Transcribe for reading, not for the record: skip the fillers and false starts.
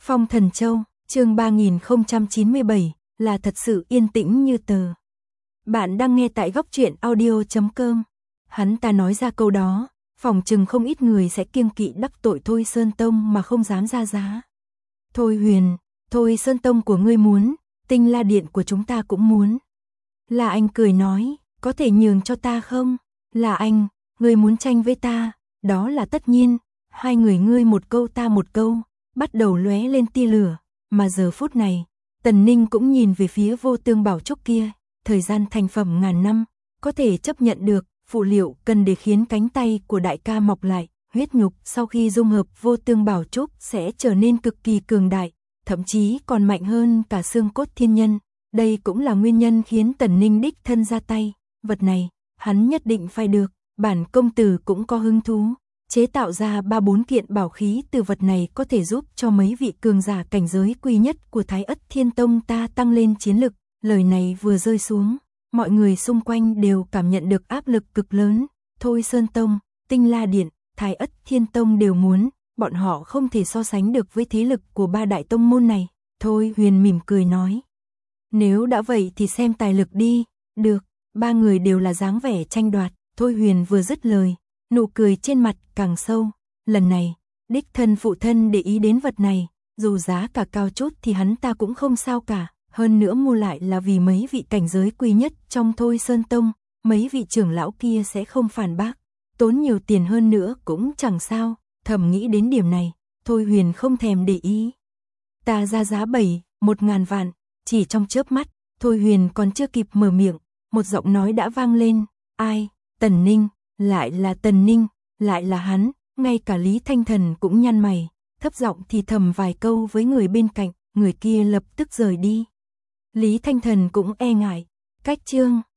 Phong Thần Châu, chương 3097, là thật sự yên tĩnh như tờ. Bạn đang nghe tại góc truyện audio.com. Hắn ta nói ra câu đó, phòng chừng không ít người sẽ kiêng kỵ đắc tội Thôi Sơn Tông mà không dám ra giá. Thôi Huyền, Thôi Sơn Tông của ngươi muốn, Tinh La Điện của chúng ta cũng muốn. La Anh cười nói, có thể nhường cho ta không? La Anh, ngươi muốn tranh với ta, đó là tất nhiên. Hai người ngươi một câu ta một câu, bắt đầu lóe lên tia lửa, mà giờ phút này, Tần Ninh cũng nhìn về phía Vô Tương Bảo Trúc kia, thời gian thành phẩm ngàn năm, có thể chấp nhận được, phụ liệu cần để khiến cánh tay của đại ca mọc lại, huyết nhục sau khi dung hợp Vô Tương Bảo Trúc sẽ trở nên cực kỳ cường đại, thậm chí còn mạnh hơn cả xương cốt thiên nhân. Đây cũng là nguyên nhân khiến Tần Ninh đích thân ra tay, vật này, hắn nhất định phải được, bản công tử cũng có hứng thú. Chế tạo ra 3-4 kiện bảo khí từ vật này có thể giúp cho mấy vị cường giả cảnh giới quý nhất của Thái Ất Thiên Tông ta tăng lên chiến lực. Lời này vừa rơi xuống, mọi người xung quanh đều cảm nhận được áp lực cực lớn. Thôi Sơn Tông, Tinh La Điện, Thái Ất Thiên Tông đều muốn, bọn họ không thể so sánh được với thế lực của ba đại tông môn này. Thôi Huyền mỉm cười nói, nếu đã vậy thì xem tài lực đi. Được, ba người đều là dáng vẻ tranh đoạt. Thôi Huyền vừa dứt lời, nụ cười trên mặt càng sâu. Lần này, đích thân phụ thân để ý đến vật này, dù giá cả cao chút thì hắn ta cũng không sao cả. Hơn nữa mua lại là vì mấy vị cảnh giới quý nhất trong Thôi Sơn Tông, mấy vị trưởng lão kia sẽ không phản bác. Tốn nhiều tiền hơn nữa cũng chẳng sao. Thầm nghĩ đến điểm này, Thôi Huyền không thèm để ý. Ta ra giá 1.000 vạn, chỉ trong chớp mắt, Thôi Huyền còn chưa kịp mở miệng, một giọng nói đã vang lên. Ai? Tần Ninh. Lại là Tần Ninh, lại là hắn. Ngay cả Lý Thanh Thần cũng nhăn mày, thấp giọng thì thầm vài câu với người bên cạnh, người kia lập tức rời đi. Lý Thanh Thần cũng e ngại. Cách chương